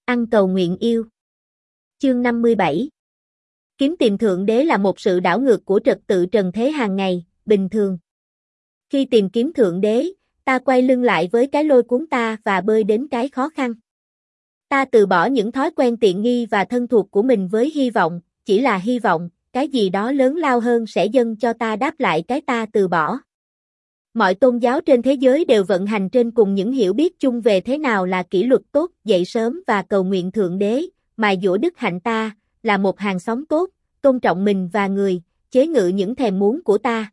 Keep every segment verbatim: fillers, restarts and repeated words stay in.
Ăn cầu nguyện yêu. Chương năm mươi bảy. Kiếm tìm Thượng Đế là một sự đảo ngược của trật tự trần thế hàng ngày, bình thường. Khi tìm kiếm Thượng Đế, ta quay lưng lại với cái lôi cuốn ta và bơi đến cái khó khăn. Ta từ bỏ những thói quen tiện nghi và thân thuộc của mình với hy vọng, chỉ là hy vọng, cái gì đó lớn lao hơn sẽ dâng cho ta đáp lại cái ta từ bỏ. Mọi tôn giáo trên thế giới đều vận hành trên cùng những hiểu biết chung về thế nào là kỷ luật tốt, dậy sớm và cầu nguyện Thượng Đế, mài dũa đức hạnh ta, là một hàng xóm tốt, tôn trọng mình và người, chế ngự những thèm muốn của ta.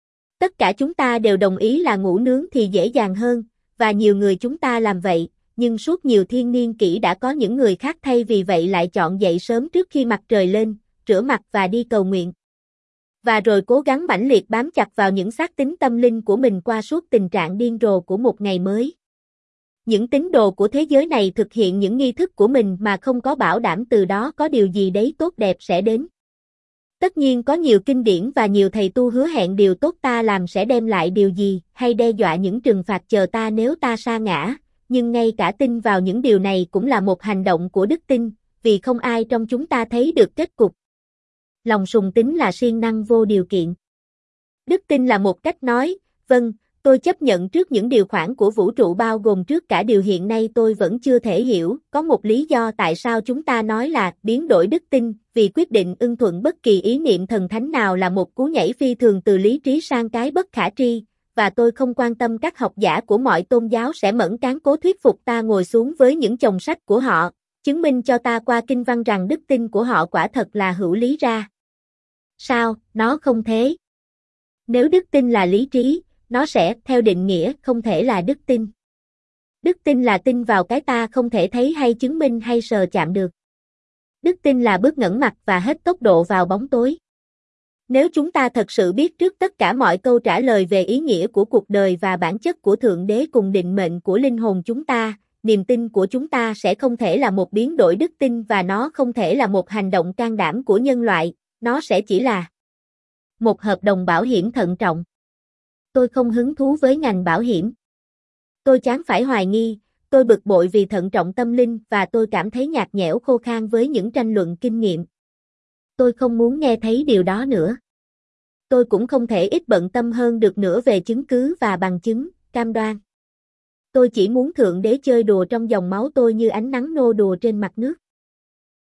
Tất cả chúng ta đều đồng ý là ngủ nướng thì dễ dàng hơn, và nhiều người chúng ta làm vậy, nhưng suốt nhiều thiên niên kỷ đã có những người khác thay vì vậy lại chọn dậy sớm trước khi mặt trời lên, rửa mặt và đi cầu nguyện. Và rồi cố gắng mãnh liệt bám chặt vào những xác tín tâm linh của mình qua suốt tình trạng điên rồ của một ngày mới. Những tín đồ của thế giới này thực hiện những nghi thức của mình mà không có bảo đảm từ đó có điều gì đấy tốt đẹp sẽ đến. Tất nhiên có nhiều kinh điển và nhiều thầy tu hứa hẹn điều tốt ta làm sẽ đem lại điều gì, hay đe dọa những trừng phạt chờ ta nếu ta sa ngã, nhưng ngay cả tin vào những điều này cũng là một hành động của đức tin, vì không ai trong chúng ta thấy được kết cục. Lòng sùng tín là siêng năng vô điều kiện. Đức tin là một cách nói, vâng, tôi chấp nhận trước những điều khoản của vũ trụ bao gồm trước cả điều hiện nay tôi vẫn chưa thể hiểu, có một lý do tại sao chúng ta nói là biến đổi đức tin, vì quyết định ưng thuận bất kỳ ý niệm thần thánh nào là một cú nhảy phi thường từ lý trí sang cái bất khả tri, và tôi không quan tâm các học giả của mọi tôn giáo sẽ mẫn cán cố thuyết phục ta ngồi xuống với những chồng sách của họ, chứng minh cho ta qua kinh văn rằng đức tin của họ quả thật là hữu lý ra. Sao, nó không thế? Nếu đức tin là lý trí, nó sẽ, theo định nghĩa, không thể là đức tin. Đức tin là tin vào cái ta không thể thấy hay chứng minh hay sờ chạm được. Đức tin là bước ngẩng mặt và hết tốc độ vào bóng tối. Nếu chúng ta thật sự biết trước tất cả mọi câu trả lời về ý nghĩa của cuộc đời và bản chất của Thượng Đế cùng định mệnh của linh hồn chúng ta, niềm tin của chúng ta sẽ không thể là một biến đổi đức tin và nó không thể là một hành động can đảm của nhân loại, nó sẽ chỉ là một hợp đồng bảo hiểm thận trọng. Tôi không hứng thú với ngành bảo hiểm. Tôi chán phải hoài nghi, tôi bực bội vì thận trọng tâm linh và tôi cảm thấy nhạt nhẽo khô khan với những tranh luận kinh nghiệm. Tôi không muốn nghe thấy điều đó nữa. Tôi cũng không thể ít bận tâm hơn được nữa về chứng cứ và bằng chứng, cam đoan. Tôi chỉ muốn Thượng Đế chơi đùa trong dòng máu tôi như ánh nắng nô đùa trên mặt nước.